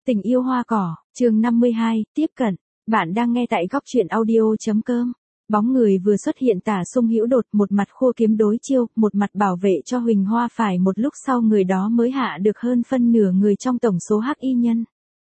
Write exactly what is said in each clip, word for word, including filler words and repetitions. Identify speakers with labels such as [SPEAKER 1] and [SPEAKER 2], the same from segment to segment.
[SPEAKER 1] Tình yêu hoa cỏ, chương năm mươi hai, tiếp cận. Bạn đang nghe tại góc truyện audio.com. Bóng người vừa xuất hiện tả Sung Hữu đột, một mặt khua kiếm đối chiêu, một mặt bảo vệ cho Huỳnh Hoa, phải một lúc sau người đó mới hạ được hơn phân nửa người trong tổng số hắc y nhân.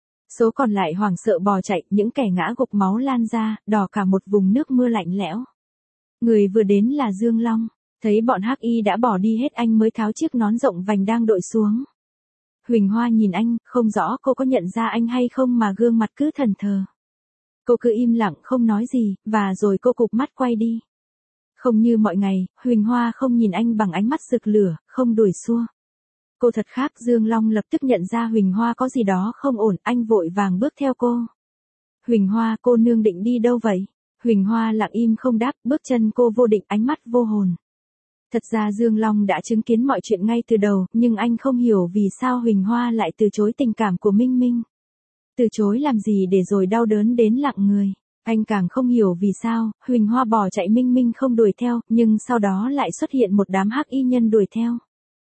[SPEAKER 1] Số còn lại hoảng sợ bò chạy, những kẻ ngã gục máu lan ra, đỏ cả một vùng nước mưa lạnh lẽo. Người vừa đến là Dương Long, thấy bọn hắc y đã bỏ đi hết anh mới tháo chiếc nón rộng vành đang đội xuống. Huỳnh Hoa nhìn anh, không rõ cô có nhận ra anh hay không mà gương mặt cứ thẫn thờ. Cô cứ im lặng không nói gì, và rồi cô cụp mắt quay đi. Không như mọi ngày, Huỳnh Hoa không nhìn anh bằng ánh mắt rực lửa, không đuổi xua. Cô thật khác. Dương Long lập tức nhận ra Huỳnh Hoa có gì đó không ổn, anh vội vàng bước theo cô. Huỳnh Hoa, cô nương định đi đâu vậy? Huỳnh Hoa lặng im không đáp, bước chân cô vô định, ánh mắt vô hồn. Thật ra Dương Long đã chứng kiến mọi chuyện ngay từ đầu, nhưng anh không hiểu vì sao Huỳnh Hoa lại từ chối tình cảm của Minh Minh. Từ chối làm gì để rồi đau đớn đến lặng người. Anh càng không hiểu vì sao Huỳnh Hoa bỏ chạy, Minh Minh không đuổi theo, nhưng sau đó lại xuất hiện một đám hắc y nhân đuổi theo.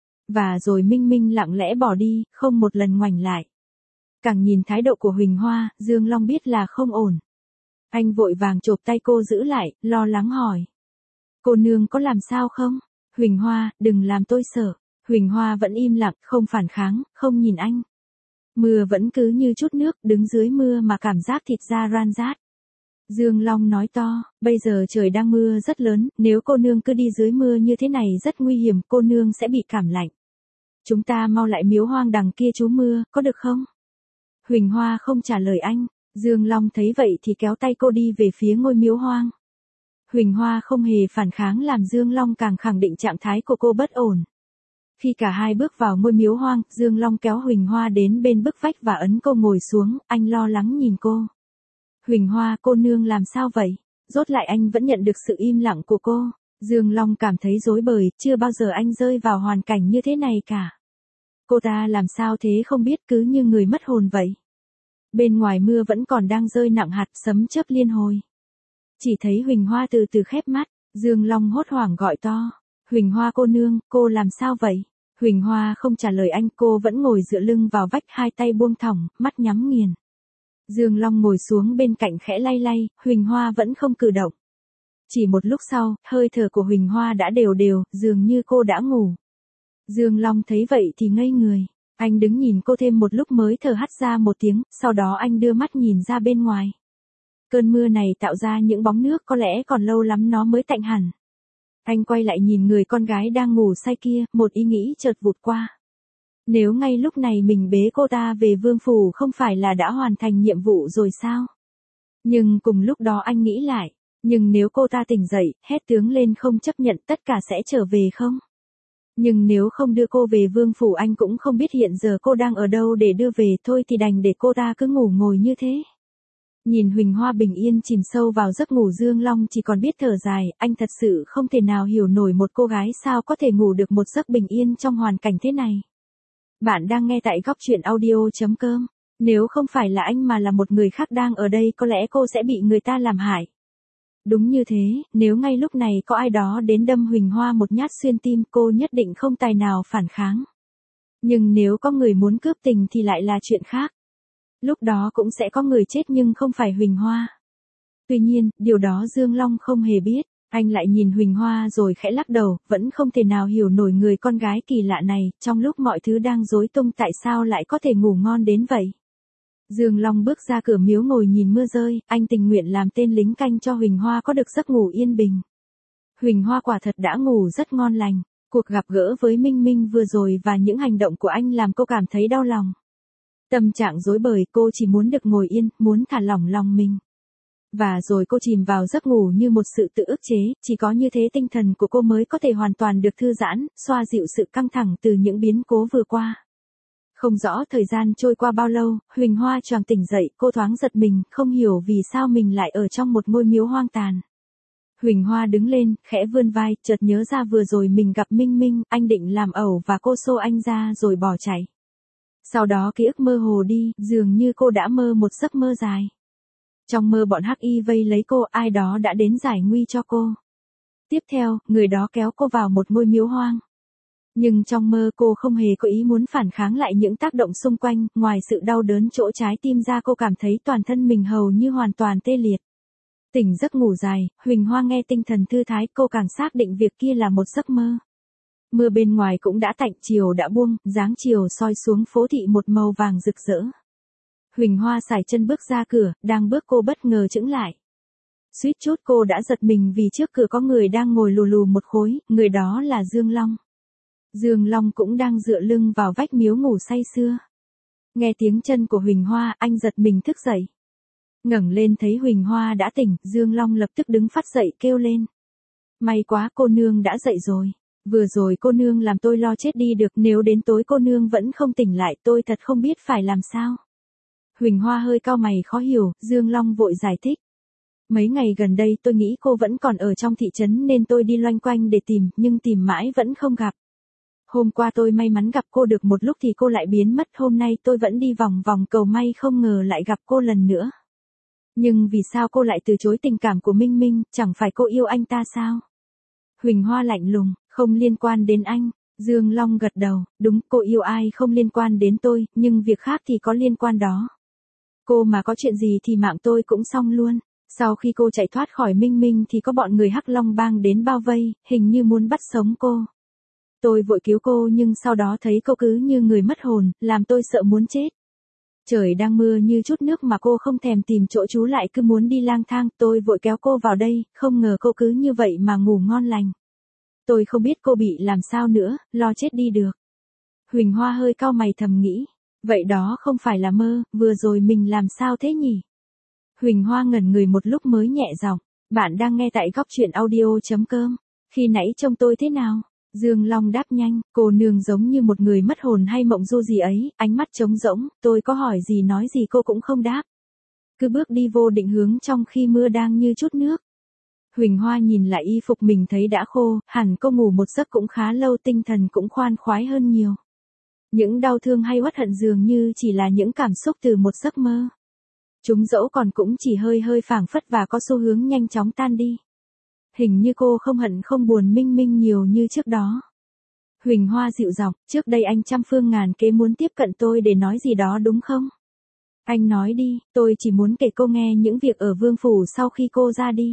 [SPEAKER 1] Và rồi Minh Minh lặng lẽ bỏ đi, không một lần ngoảnh lại. Càng nhìn thái độ của Huỳnh Hoa, Dương Long biết là không ổn. Anh vội vàng chộp tay cô giữ lại, lo lắng hỏi. Cô nương có làm sao không? Huỳnh Hoa, đừng làm tôi sợ. Huỳnh Hoa vẫn im lặng, không phản kháng, không nhìn anh. Mưa vẫn cứ như chút nước, đứng dưới mưa mà cảm giác thịt da ran rát. Dương Long nói to, bây giờ trời đang mưa rất lớn, nếu cô nương cứ đi dưới mưa như thế này rất nguy hiểm, cô nương sẽ bị cảm lạnh. Chúng ta mau lại miếu hoang đằng kia trú mưa, có được không? Huỳnh Hoa không trả lời anh. Dương Long thấy vậy thì kéo tay cô đi về phía ngôi miếu hoang. Huỳnh Hoa không hề phản kháng, làm Dương Long càng khẳng định trạng thái của cô bất ổn. Khi cả hai bước vào ngôi miếu hoang, Dương Long kéo Huỳnh Hoa đến bên bức vách và ấn cô ngồi xuống, anh lo lắng nhìn cô. Huỳnh Hoa, cô nương làm sao vậy? Rốt lại anh vẫn nhận được sự im lặng của cô. Dương Long cảm thấy rối bời, chưa bao giờ anh rơi vào hoàn cảnh như thế này cả. Cô ta làm sao thế không biết, cứ như người mất hồn vậy. Bên ngoài mưa vẫn còn đang rơi nặng hạt, sấm chớp liên hồi. Chỉ thấy Huỳnh Hoa từ từ khép mắt, Dương Long hốt hoảng gọi to. Huỳnh Hoa cô nương, cô làm sao vậy? Huỳnh Hoa không trả lời anh, cô vẫn ngồi dựa lưng vào vách, hai tay buông thõng, mắt nhắm nghiền. Dương Long ngồi xuống bên cạnh khẽ lay lay, Huỳnh Hoa vẫn không cử động. Chỉ một lúc sau, hơi thở của Huỳnh Hoa đã đều đều, dường như cô đã ngủ. Dương Long thấy vậy thì ngây người. Anh đứng nhìn cô thêm một lúc mới thở hắt ra một tiếng, sau đó anh đưa mắt nhìn ra bên ngoài. Cơn mưa này tạo ra những bóng nước, có lẽ còn lâu lắm nó mới tạnh hẳn. Anh quay lại nhìn người con gái đang ngủ say kia, một ý nghĩ chợt vụt qua. Nếu ngay lúc này mình bế cô ta về vương phủ không phải là đã hoàn thành nhiệm vụ rồi sao? Nhưng cùng lúc đó anh nghĩ lại, nhưng nếu cô ta tỉnh dậy, hét tướng lên không chấp nhận, tất cả sẽ trở về không? Nhưng nếu không đưa cô về vương phủ, anh cũng không biết hiện giờ cô đang ở đâu để đưa về, thôi thì đành để cô ta cứ ngủ ngồi như thế. Nhìn Huỳnh Hoa bình yên chìm sâu vào giấc ngủ, Dương Long chỉ còn biết thở dài, anh thật sự không thể nào hiểu nổi một cô gái sao có thể ngủ được một giấc bình yên trong hoàn cảnh thế này. Bạn đang nghe tại góc truyện audio.com. Nếu không phải là anh mà là một người khác đang ở đây, có lẽ cô sẽ bị người ta làm hại. Đúng như thế, nếu ngay lúc này có ai đó đến đâm Huỳnh Hoa một nhát xuyên tim, cô nhất định không tài nào phản kháng. Nhưng nếu có người muốn cướp tình thì lại là chuyện khác. Lúc đó cũng sẽ có người chết nhưng không phải Huỳnh Hoa. Tuy nhiên, điều đó Dương Long không hề biết. Anh lại nhìn Huỳnh Hoa rồi khẽ lắc đầu, vẫn không thể nào hiểu nổi người con gái kỳ lạ này, trong lúc mọi thứ đang rối tung tại sao lại có thể ngủ ngon đến vậy. Dương Long bước ra cửa miếu ngồi nhìn mưa rơi, anh tình nguyện làm tên lính canh cho Huỳnh Hoa có được giấc ngủ yên bình. Huỳnh Hoa quả thật đã ngủ rất ngon lành. Cuộc gặp gỡ với Minh Minh vừa rồi và những hành động của anh làm cô cảm thấy đau lòng. Tâm trạng rối bời, cô chỉ muốn được ngồi yên, muốn thả lỏng lòng mình. Và rồi cô chìm vào giấc ngủ như một sự tự ức chế, chỉ có như thế tinh thần của cô mới có thể hoàn toàn được thư giãn, xoa dịu sự căng thẳng từ những biến cố vừa qua. Không rõ thời gian trôi qua bao lâu, Huỳnh Hoa choàng tỉnh dậy, cô thoáng giật mình, không hiểu vì sao mình lại ở trong một ngôi miếu hoang tàn. Huỳnh Hoa đứng lên, khẽ vươn vai, chợt nhớ ra vừa rồi mình gặp Minh Minh, anh định làm ẩu và cô xô anh ra rồi bỏ chạy. Sau đó ký ức mơ hồ đi, dường như cô đã mơ một giấc mơ dài. Trong mơ bọn hắc y vây lấy cô, ai đó đã đến giải nguy cho cô. Tiếp theo, người đó kéo cô vào một ngôi miếu hoang. Nhưng trong mơ cô không hề có ý muốn phản kháng lại những tác động xung quanh, ngoài sự đau đớn chỗ trái tim ra cô cảm thấy toàn thân mình hầu như hoàn toàn tê liệt. Tỉnh giấc ngủ dài, Huỳnh Hoa nghe tinh thần thư thái, cô càng xác định việc kia là một giấc mơ. Mưa bên ngoài cũng đã tạnh, chiều đã buông, dáng chiều soi xuống phố thị một màu vàng rực rỡ. Huỳnh Hoa sải chân bước ra cửa, đang bước cô bất ngờ chững lại. Suýt chút cô đã giật mình vì trước cửa có người đang ngồi lù lù một khối, người đó là Dương Long. Dương Long cũng đang dựa lưng vào vách miếu ngủ say sưa. Nghe tiếng chân của Huỳnh Hoa, anh giật mình thức dậy. Ngẩng lên thấy Huỳnh Hoa đã tỉnh, Dương Long lập tức đứng phắt dậy kêu lên. May quá, cô nương đã dậy rồi. Vừa rồi cô nương làm tôi lo chết đi được, nếu đến tối cô nương vẫn không tỉnh lại tôi thật không biết phải làm sao. Huỳnh Hoa hơi cau mày khó hiểu, Dương Long vội giải thích. Mấy ngày gần đây tôi nghĩ cô vẫn còn ở trong thị trấn nên tôi đi loanh quanh để tìm, nhưng tìm mãi vẫn không gặp. Hôm qua tôi may mắn gặp cô được một lúc thì cô lại biến mất, hôm nay tôi vẫn đi vòng vòng cầu may không ngờ lại gặp cô lần nữa. Nhưng vì sao cô lại từ chối tình cảm của Minh Minh, chẳng phải cô yêu anh ta sao? Huỳnh Hoa lạnh lùng, không liên quan đến anh. Dương Long gật đầu, đúng, cô yêu ai không liên quan đến tôi, nhưng việc khác thì có liên quan đó. Cô mà có chuyện gì thì mạng tôi cũng xong luôn. Sau khi cô chạy thoát khỏi Minh Minh thì có bọn người Hắc Long Bang đến bao vây, hình như muốn bắt sống cô. Tôi vội cứu cô nhưng sau đó thấy cô cứ như người mất hồn, làm tôi sợ muốn chết. Trời đang mưa như chút nước mà cô không thèm tìm chỗ trú lại cứ muốn đi lang thang, tôi vội kéo cô vào đây, không ngờ cô cứ như vậy mà ngủ ngon lành. Tôi không biết cô bị làm sao nữa, lo chết đi được. Huỳnh Hoa hơi cau mày thầm nghĩ, vậy đó không phải là mơ, vừa rồi mình làm sao thế nhỉ? Huỳnh Hoa ngẩn người một lúc mới nhẹ giọng, bạn đang nghe tại góc truyện audio chấm com. Khi nãy trông tôi thế nào? Dương Long đáp nhanh, cô nương giống như một người mất hồn hay mộng du gì ấy, ánh mắt trống rỗng, tôi có hỏi gì nói gì cô cũng không đáp. Cứ bước đi vô định hướng trong khi mưa đang như chút nước. Huỳnh Hoa nhìn lại y phục mình thấy đã khô, hẳn cô ngủ một giấc cũng khá lâu, tinh thần cũng khoan khoái hơn nhiều. Những đau thương hay uất hận dường như chỉ là những cảm xúc từ một giấc mơ. Chúng dẫu còn cũng chỉ hơi hơi phảng phất và có xu hướng nhanh chóng tan đi. Hình như cô không hận không buồn Minh Minh nhiều như trước đó. Huỳnh Hoa dịu giọng, trước đây anh trăm phương ngàn kế muốn tiếp cận tôi để nói gì đó đúng không? Anh nói đi, tôi chỉ muốn kể cô nghe những việc ở Vương Phủ sau khi cô ra đi.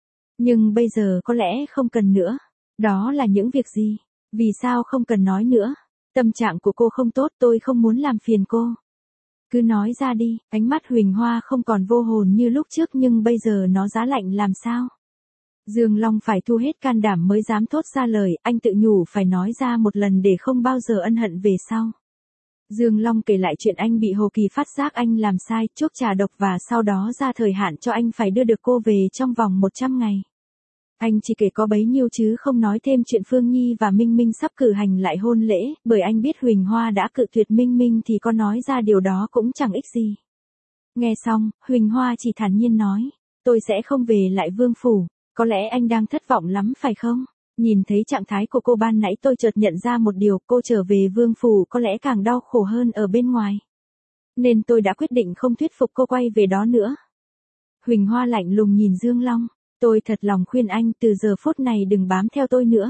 [SPEAKER 1] Nhưng bây giờ có lẽ không cần nữa. Đó là những việc gì? Vì sao không cần nói nữa? Tâm trạng của cô không tốt, tôi không muốn làm phiền cô. Cứ nói ra đi, ánh mắt Huỳnh Hoa không còn vô hồn như lúc trước nhưng bây giờ nó giá lạnh làm sao? Dương Long phải thu hết can đảm mới dám thốt ra lời, anh tự nhủ phải nói ra một lần để không bao giờ ân hận về sau. Dương Long kể lại chuyện anh bị Hồ Kỳ phát giác anh làm sai, chuốc trà độc và sau đó ra thời hạn cho anh phải đưa được cô về trong vòng một trăm ngày. Anh chỉ kể có bấy nhiêu chứ không nói thêm chuyện Phương Nhi và Minh Minh sắp cử hành lại hôn lễ, bởi anh biết Huỳnh Hoa đã cự tuyệt Minh Minh thì có nói ra điều đó cũng chẳng ích gì. Nghe xong, Huỳnh Hoa chỉ thản nhiên nói, tôi sẽ không về lại Vương Phủ. Có lẽ anh đang thất vọng lắm phải không? Nhìn thấy trạng thái của cô ban nãy tôi chợt nhận ra một điều, cô trở về Vương Phủ có lẽ càng đau khổ hơn ở bên ngoài. Nên tôi đã quyết định không thuyết phục cô quay về đó nữa. Huỳnh Hoa lạnh lùng nhìn Dương Long, tôi thật lòng khuyên anh từ giờ phút này đừng bám theo tôi nữa.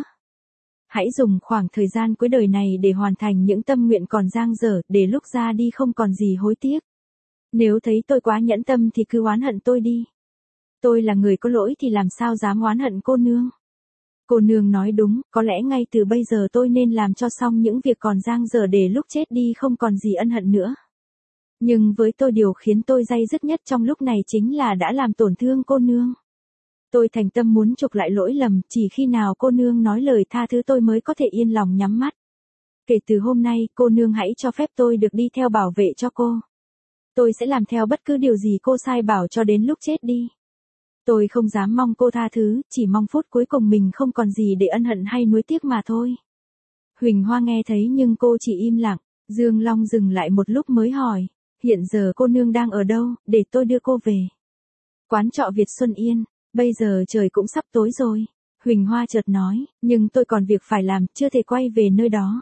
[SPEAKER 1] Hãy dùng khoảng thời gian cuối đời này để hoàn thành những tâm nguyện còn dang dở, để lúc ra đi không còn gì hối tiếc. Nếu thấy tôi quá nhẫn tâm thì cứ oán hận tôi đi. Tôi là người có lỗi thì làm sao dám oán hận cô nương. Cô nương nói đúng, có lẽ ngay từ bây giờ tôi nên làm cho xong những việc còn dang dở để lúc chết đi không còn gì ân hận nữa. Nhưng với tôi điều khiến tôi day dứt nhất trong lúc này chính là đã làm tổn thương cô nương. Tôi thành tâm muốn chuộc lại lỗi lầm, chỉ khi nào cô nương nói lời tha thứ tôi mới có thể yên lòng nhắm mắt. Kể từ hôm nay, cô nương hãy cho phép tôi được đi theo bảo vệ cho cô. Tôi sẽ làm theo bất cứ điều gì cô sai bảo cho đến lúc chết đi. Tôi không dám mong cô tha thứ, chỉ mong phút cuối cùng mình không còn gì để ân hận hay nuối tiếc mà thôi. Huỳnh Hoa nghe thấy nhưng cô chỉ im lặng. Dương Long dừng lại một lúc mới hỏi, hiện giờ cô nương đang ở đâu, để tôi đưa cô về. Quán trọ Việt Xuân Yên, bây giờ trời cũng sắp tối rồi. Huỳnh Hoa chợt nói, nhưng tôi còn việc phải làm, chưa thể quay về nơi đó.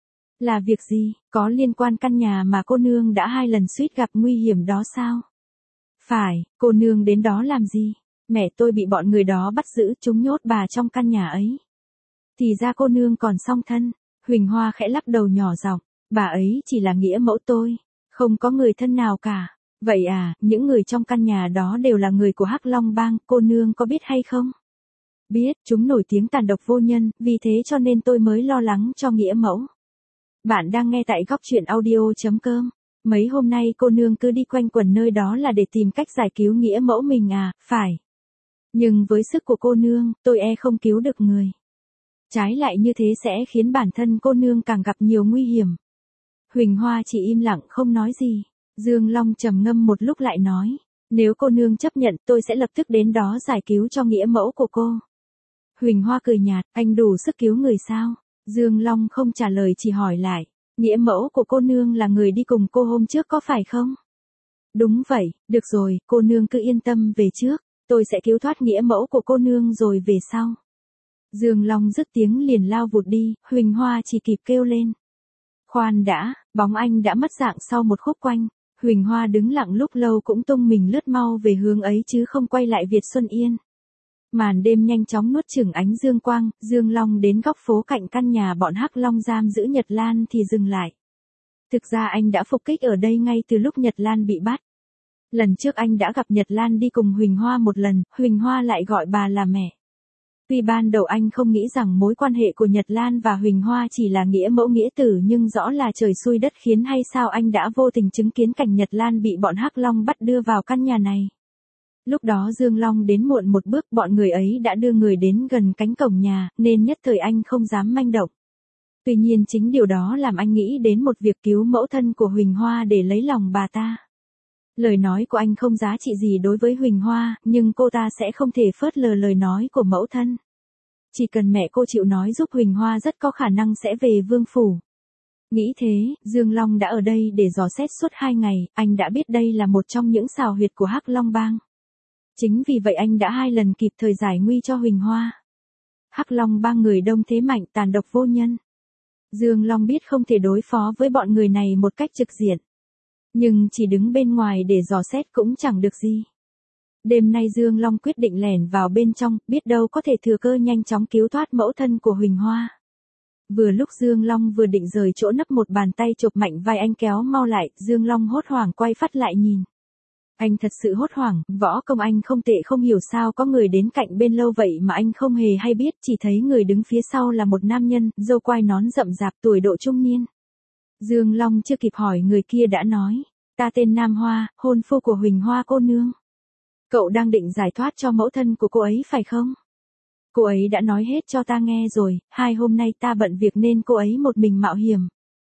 [SPEAKER 1] Là việc gì, có liên quan căn nhà mà cô nương đã hai lần suýt gặp nguy hiểm đó sao? Phải, cô nương đến đó làm gì? Mẹ tôi bị bọn người đó bắt giữ, chúng nhốt bà trong căn nhà ấy. Thì ra cô nương còn song thân. Huỳnh Hoa khẽ lắc đầu nhỏ giọng, bà ấy chỉ là nghĩa mẫu tôi, không có người thân nào cả. Vậy à, những người trong căn nhà đó đều là người của Hắc Long Bang, cô nương có biết hay không? Biết, chúng nổi tiếng tàn độc vô nhân, vì thế cho nên tôi mới lo lắng cho nghĩa mẫu. Bạn đang nghe tại góc truyện audio.com. Mấy hôm nay cô nương cứ đi quanh quẩn nơi đó là để tìm cách giải cứu nghĩa mẫu mình à, phải. Nhưng với sức của cô nương, tôi e không cứu được người. Trái lại như thế sẽ khiến bản thân cô nương càng gặp nhiều nguy hiểm. Huỳnh Hoa chỉ im lặng không nói gì. Dương Long trầm ngâm một lúc lại nói, nếu cô nương chấp nhận tôi sẽ lập tức đến đó giải cứu cho nghĩa mẫu của cô. Huỳnh Hoa cười nhạt, anh đủ sức cứu người sao? Dương Long không trả lời chỉ hỏi lại, nghĩa mẫu của cô nương là người đi cùng cô hôm trước có phải không? Đúng vậy, được rồi, cô nương cứ yên tâm về trước, tôi sẽ cứu thoát nghĩa mẫu của cô nương rồi về sau. Dương Long dứt tiếng liền lao vụt đi, Huỳnh Hoa chỉ kịp kêu lên. Khoan đã, bóng anh đã mất dạng sau một khúc quanh. Huỳnh Hoa đứng lặng lúc lâu cũng tung mình lướt mau về hướng ấy chứ không quay lại Việt Xuân Yên. Màn đêm nhanh chóng nuốt chửng ánh dương quang, Dương Long đến góc phố cạnh căn nhà bọn Hắc Long giam giữ Nhật Lan thì dừng lại. Thực ra anh đã phục kích ở đây ngay từ lúc Nhật Lan bị bắt. Lần trước anh đã gặp Nhật Lan đi cùng Huỳnh Hoa một lần, Huỳnh Hoa lại gọi bà là mẹ. Tuy ban đầu anh không nghĩ rằng mối quan hệ của Nhật Lan và Huỳnh Hoa chỉ là nghĩa mẫu nghĩa tử nhưng rõ là trời xui đất khiến hay sao anh đã vô tình chứng kiến cảnh Nhật Lan bị bọn Hắc Long bắt đưa vào căn nhà này. Lúc đó Dương Long đến muộn một bước, bọn người ấy đã đưa người đến gần cánh cổng nhà, nên nhất thời anh không dám manh động. Tuy nhiên chính điều đó làm anh nghĩ đến một việc cứu mẫu thân của Huỳnh Hoa để lấy lòng bà ta. Lời nói của anh không giá trị gì đối với Huỳnh Hoa, nhưng cô ta sẽ không thể phớt lờ lời nói của mẫu thân. Chỉ cần mẹ cô chịu nói giúp Huỳnh Hoa rất có khả năng sẽ về vương phủ. Nghĩ thế, Dương Long đã ở đây để dò xét suốt hai ngày, anh đã biết đây là một trong những xào huyệt của Hắc Long Bang. Chính vì vậy anh đã hai lần kịp thời giải nguy cho Huỳnh Hoa. Hắc Long Bang người đông thế mạnh tàn độc vô nhân. Dương Long biết không thể đối phó với bọn người này một cách trực diện. Nhưng chỉ đứng bên ngoài để dò xét cũng chẳng được gì. Đêm nay Dương Long quyết định lẻn vào bên trong, biết đâu có thể thừa cơ nhanh chóng cứu thoát mẫu thân của Huỳnh Hoa. Vừa lúc Dương Long vừa định rời chỗ nấp, một bàn tay chộp mạnh vai anh kéo mau lại, Dương Long hốt hoảng quay phát lại nhìn. Anh thật sự hốt hoảng, võ công anh không tệ, không hiểu sao có người đến cạnh bên lâu vậy mà anh không hề hay biết, chỉ thấy người đứng phía sau là một nam nhân, râu quai nón rậm rạp, tuổi độ trung niên. Dương Long chưa kịp hỏi người kia đã nói, ta tên Nam Hoa, hôn phu của Huỳnh Hoa cô nương. Cậu đang định giải thoát cho mẫu thân của cô ấy phải không? Cô ấy đã nói hết cho ta nghe rồi, hai hôm nay ta bận việc nên cô ấy một mình mạo hiểm.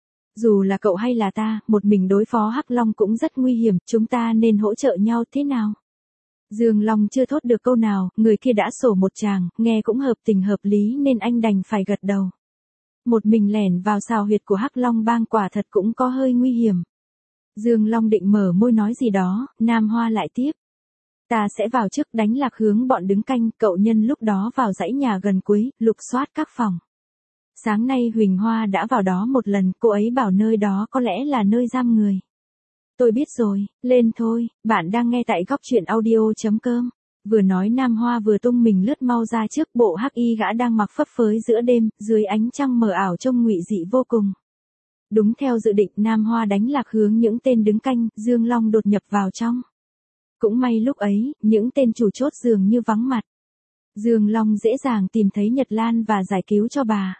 [SPEAKER 1] Dù là cậu hay là ta, một mình đối phó Hắc Long cũng rất nguy hiểm, chúng ta nên hỗ trợ nhau thế nào? Dương Long chưa thốt được câu nào, người kia đã sổ một tràng, nghe cũng hợp tình hợp lý nên anh đành phải gật đầu. Một mình lẻn vào xào huyệt của Hắc Long Bang quả thật cũng có hơi nguy hiểm. Dương Long định mở môi nói gì đó, Nam Hoa lại tiếp. Ta sẽ vào trước đánh lạc hướng bọn đứng canh, cậu nhân lúc đó vào dãy nhà gần cuối, lục soát các phòng. Sáng nay Huỳnh Hoa đã vào đó một lần, cô ấy bảo nơi đó có lẽ là nơi giam người. Tôi biết rồi, lên thôi, bạn đang nghe tại góc truyện audio.com. Vừa nói Nam Hoa vừa tung mình lướt mau ra trước, bộ hắc y gã đang mặc phấp phới giữa đêm, dưới ánh trăng mờ ảo trông ngụy dị vô cùng. Đúng theo dự định, Nam Hoa đánh lạc hướng những tên đứng canh, Dương Long đột nhập vào trong. Cũng may lúc ấy, những tên chủ chốt dường như vắng mặt. Dương Long dễ dàng tìm thấy Nhật Lan và giải cứu cho bà.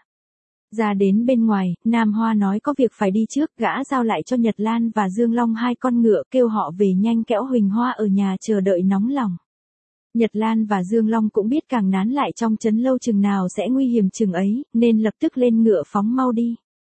[SPEAKER 1] Ra đến bên ngoài, Nam Hoa nói có việc phải đi trước, gã giao lại cho Nhật Lan và Dương Long hai con ngựa, kêu họ về nhanh, kẽo Huỳnh Hoa ở nhà chờ đợi nóng lòng. Nhật Lan và Dương Long cũng biết càng nán lại trong trấn lâu chừng nào sẽ nguy hiểm chừng ấy, nên lập tức lên ngựa phóng mau đi.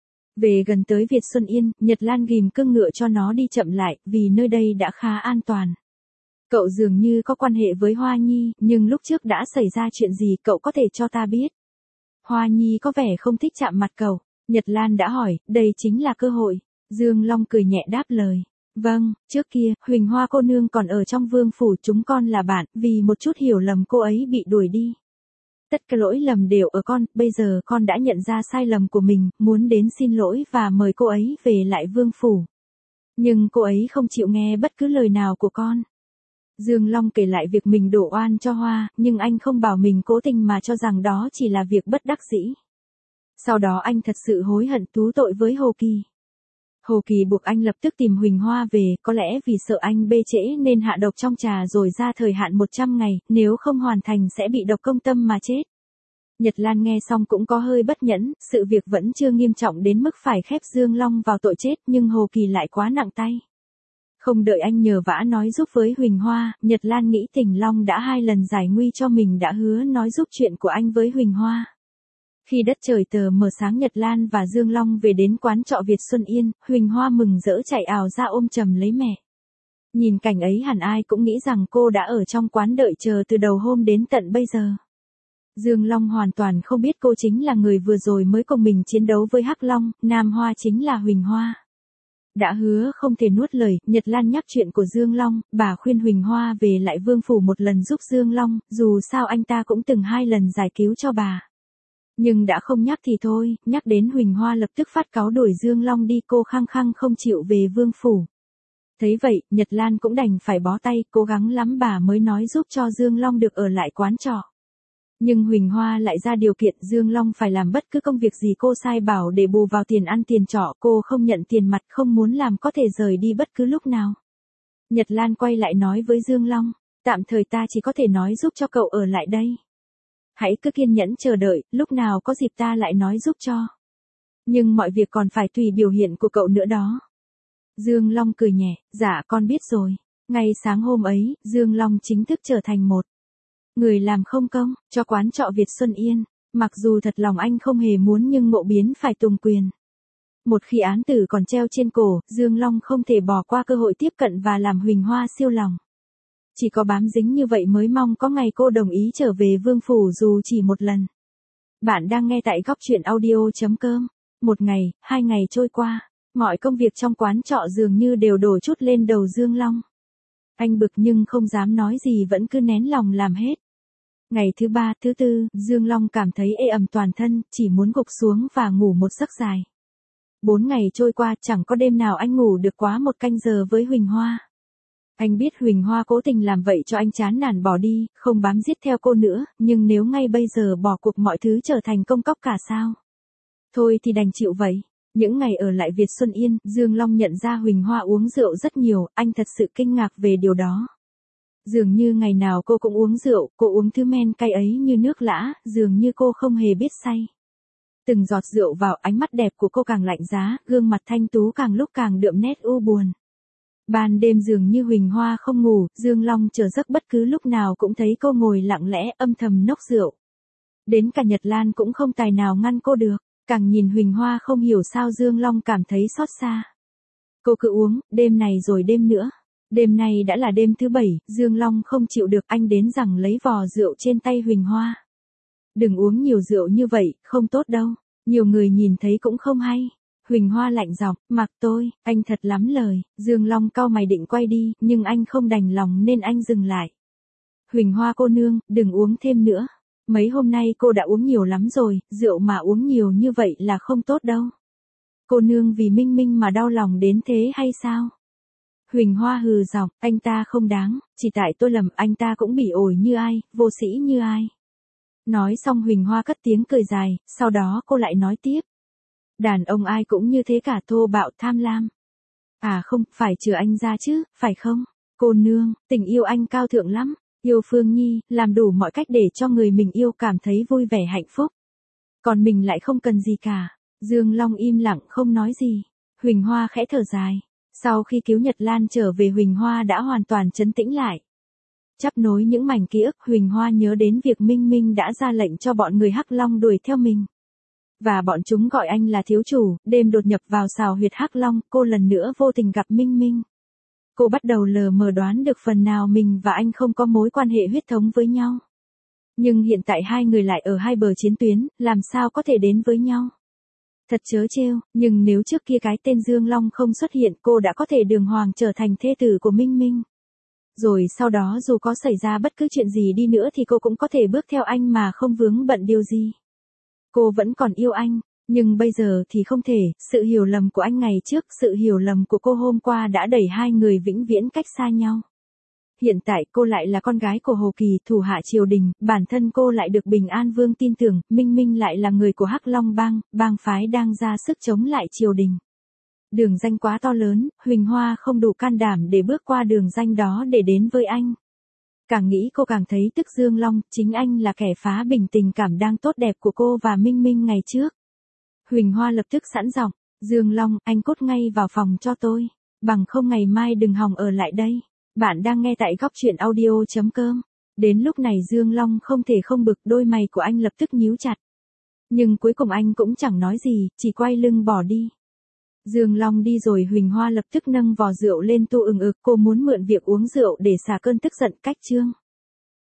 [SPEAKER 1] Về gần tới Việt Xuân Yên, Nhật Lan ghìm cương ngựa cho nó đi chậm lại, vì nơi đây đã khá an toàn. Cậu dường như có quan hệ với Hoa Nhi, nhưng lúc trước đã xảy ra chuyện gì cậu có thể cho ta biết? Hoa Nhi có vẻ không thích chạm mặt cậu. Nhật Lan đã hỏi, đây chính là cơ hội. Dương Long cười nhẹ đáp lời. Vâng, trước kia, Huỳnh Hoa cô nương còn ở trong vương phủ, chúng con là bạn, vì một chút hiểu lầm cô ấy bị đuổi đi. Tất cả lỗi lầm đều ở con, bây giờ con đã nhận ra sai lầm của mình, muốn đến xin lỗi và mời cô ấy về lại vương phủ. Nhưng cô ấy không chịu nghe bất cứ lời nào của con. Dương Long kể lại việc mình đổ oan cho Hoa, nhưng anh không bảo mình cố tình mà cho rằng đó chỉ là việc bất đắc dĩ. Sau đó anh thật sự hối hận thú tội với Hồ Kỳ. Hồ Kỳ buộc anh lập tức tìm Huỳnh Hoa về, có lẽ vì sợ anh bê trễ nên hạ độc trong trà rồi ra thời hạn một trăm ngày, nếu không hoàn thành sẽ bị độc công tâm mà chết. Nhật Lan nghe xong cũng có hơi bất nhẫn, sự việc vẫn chưa nghiêm trọng đến mức phải khép Dương Long vào tội chết nhưng Hồ Kỳ lại quá nặng tay. Không đợi anh nhờ vả nói giúp với Huỳnh Hoa, Nhật Lan nghĩ Tình Long đã hai lần giải nguy cho mình đã hứa nói giúp chuyện của anh với Huỳnh Hoa. Khi đất trời tờ mờ sáng Nhật Lan và Dương Long về đến quán trọ Việt Xuân Yên, Huỳnh Hoa mừng rỡ chạy ào ra ôm chầm lấy mẹ. Nhìn cảnh ấy hẳn ai cũng nghĩ rằng cô đã ở trong quán đợi chờ từ đầu hôm đến tận bây giờ. Dương Long hoàn toàn không biết cô chính là người vừa rồi mới cùng mình chiến đấu với Hắc Long, Nam Hoa chính là Huỳnh Hoa. Đã hứa không thể nuốt lời, Nhật Lan nhắc chuyện của Dương Long, bà khuyên Huỳnh Hoa về lại Vương Phủ một lần giúp Dương Long, dù sao anh ta cũng từng hai lần giải cứu cho bà. Nhưng đã không nhắc thì thôi, nhắc đến Huỳnh Hoa lập tức phát cáu đuổi Dương Long đi, cô khăng khăng không chịu về Vương Phủ. Thấy vậy, Nhật Lan cũng đành phải bó tay, cố gắng lắm bà mới nói giúp cho Dương Long được ở lại quán trọ. Nhưng Huỳnh Hoa lại ra điều kiện Dương Long phải làm bất cứ công việc gì cô sai bảo để bù vào tiền ăn tiền trọ, cô không nhận tiền mặt, không muốn làm có thể rời đi bất cứ lúc nào. Nhật Lan quay lại nói với Dương Long, tạm thời ta chỉ có thể nói giúp cho cậu ở lại đây. Hãy cứ kiên nhẫn chờ đợi, lúc nào có dịp ta lại nói giúp cho. Nhưng mọi việc còn phải tùy biểu hiện của cậu nữa đó. Dương Long cười nhẹ, dạ con biết rồi. Ngay sáng hôm ấy, Dương Long chính thức trở thành một người làm không công cho quán trọ Việt Xuân Yên. Mặc dù thật lòng anh không hề muốn nhưng ngộ biến phải tùng quyền. Một khi án tử còn treo trên cổ, Dương Long không thể bỏ qua cơ hội tiếp cận và làm Huỳnh Hoa siêu lòng. Chỉ có bám dính như vậy mới mong có ngày cô đồng ý trở về Vương Phủ dù chỉ một lần. Bạn đang nghe tại góc truyện audio chấm com. Một ngày, hai ngày trôi qua, mọi công việc trong quán trọ dường như đều đổ chút lên đầu Dương Long. Anh bực nhưng không dám nói gì vẫn cứ nén lòng làm hết. Ngày thứ ba, thứ tư, Dương Long cảm thấy ê ẩm toàn thân, chỉ muốn gục xuống và ngủ một giấc dài. Bốn ngày trôi qua chẳng có đêm nào anh ngủ được quá một canh giờ với Huỳnh Hoa. Anh biết Huỳnh Hoa cố tình làm vậy cho anh chán nản bỏ đi, không bám giết theo cô nữa, nhưng nếu ngay bây giờ bỏ cuộc mọi thứ trở thành công cốc cả sao? Thôi thì đành chịu vậy. Những ngày ở lại Việt Xuân Yên, Dương Long nhận ra Huỳnh Hoa uống rượu rất nhiều, anh thật sự kinh ngạc về điều đó. Dường như ngày nào cô cũng uống rượu, cô uống thứ men cay ấy như nước lã, dường như cô không hề biết say. Từng giọt rượu vào, ánh mắt đẹp của cô càng lạnh giá, gương mặt thanh tú càng lúc càng đượm nét u buồn. Ban đêm dường như Huỳnh Hoa không ngủ, Dương Long chờ giấc bất cứ lúc nào cũng thấy cô ngồi lặng lẽ âm thầm nốc rượu. Đến cả Nhật Lan cũng không tài nào ngăn cô được, càng nhìn Huỳnh Hoa không hiểu sao Dương Long cảm thấy xót xa. Cô cứ uống, đêm này rồi đêm nữa. Đêm nay đã là đêm thứ bảy, Dương Long không chịu được, anh đến rằng lấy vò rượu trên tay Huỳnh Hoa. Đừng uống nhiều rượu như vậy, không tốt đâu, nhiều người nhìn thấy cũng không hay. Huỳnh Hoa lạnh giọng, mặc tôi, anh thật lắm lời. Dương Long cau mày định quay đi, nhưng anh không đành lòng nên anh dừng lại. Huỳnh Hoa cô nương, đừng uống thêm nữa. Mấy hôm nay cô đã uống nhiều lắm rồi, rượu mà uống nhiều như vậy là không tốt đâu. Cô nương vì Minh Minh mà đau lòng đến thế hay sao? Huỳnh Hoa hừ giọng, anh ta không đáng, chỉ tại tôi lầm, anh ta cũng bỉ ổi như ai, vô sĩ như ai. Nói xong Huỳnh Hoa cất tiếng cười dài, sau đó cô lại nói tiếp. Đàn ông ai cũng như thế cả, thô bạo tham lam. À không, phải trừ anh ra chứ, phải không? Cô nương, tình yêu anh cao thượng lắm, yêu Phương Nhi, làm đủ mọi cách để cho người mình yêu cảm thấy vui vẻ hạnh phúc. Còn mình lại không cần gì cả. Dương Long im lặng không nói gì. Huỳnh Hoa khẽ thở dài. Sau khi cứu Nhật Lan trở về, Huỳnh Hoa đã hoàn toàn trấn tĩnh lại. Chắp nối những mảnh ký ức, Huỳnh Hoa nhớ đến việc Minh Minh đã ra lệnh cho bọn người Hắc Long đuổi theo mình. Và bọn chúng gọi anh là thiếu chủ, đêm đột nhập vào sào huyệt Hắc Long, cô lần nữa vô tình gặp Minh Minh. Cô bắt đầu lờ mờ đoán được phần nào mình và anh không có mối quan hệ huyết thống với nhau. Nhưng hiện tại hai người lại ở hai bờ chiến tuyến, làm sao có thể đến với nhau? Thật trớ trêu, nhưng nếu trước kia cái tên Dương Long không xuất hiện, cô đã có thể đường hoàng trở thành thê tử của Minh Minh. Rồi sau đó dù có xảy ra bất cứ chuyện gì đi nữa thì cô cũng có thể bước theo anh mà không vướng bận điều gì. Cô vẫn còn yêu anh, nhưng bây giờ thì không thể, sự hiểu lầm của anh ngày trước, sự hiểu lầm của cô hôm qua đã đẩy hai người vĩnh viễn cách xa nhau. Hiện tại cô lại là con gái của Hồ Kỳ, thủ hạ triều đình, bản thân cô lại được Bình An Vương tin tưởng, Minh Minh lại là người của Hắc Long Bang, bang phái đang ra sức chống lại triều đình. Đường danh quá to lớn, Huỳnh Hoa không đủ can đảm để bước qua đường danh đó để đến với anh. Càng nghĩ cô càng thấy tức Dương Long, chính anh là kẻ phá bình tình cảm đang tốt đẹp của cô và Minh Minh ngày trước. Huỳnh Hoa lập tức sẵn giọng, Dương Long, anh cút ngay vào phòng cho tôi, bằng không ngày mai đừng hòng ở lại đây. Bạn đang nghe tại góc truyện audio chấm com. Đến lúc này Dương Long không thể không bực, đôi mày của anh lập tức nhíu chặt. Nhưng cuối cùng anh cũng chẳng nói gì, chỉ quay lưng bỏ đi. Dương Long đi rồi Huỳnh Hoa lập tức nâng vò rượu lên tu ừng ực, cô muốn mượn việc uống rượu để xả cơn tức giận cách Trương.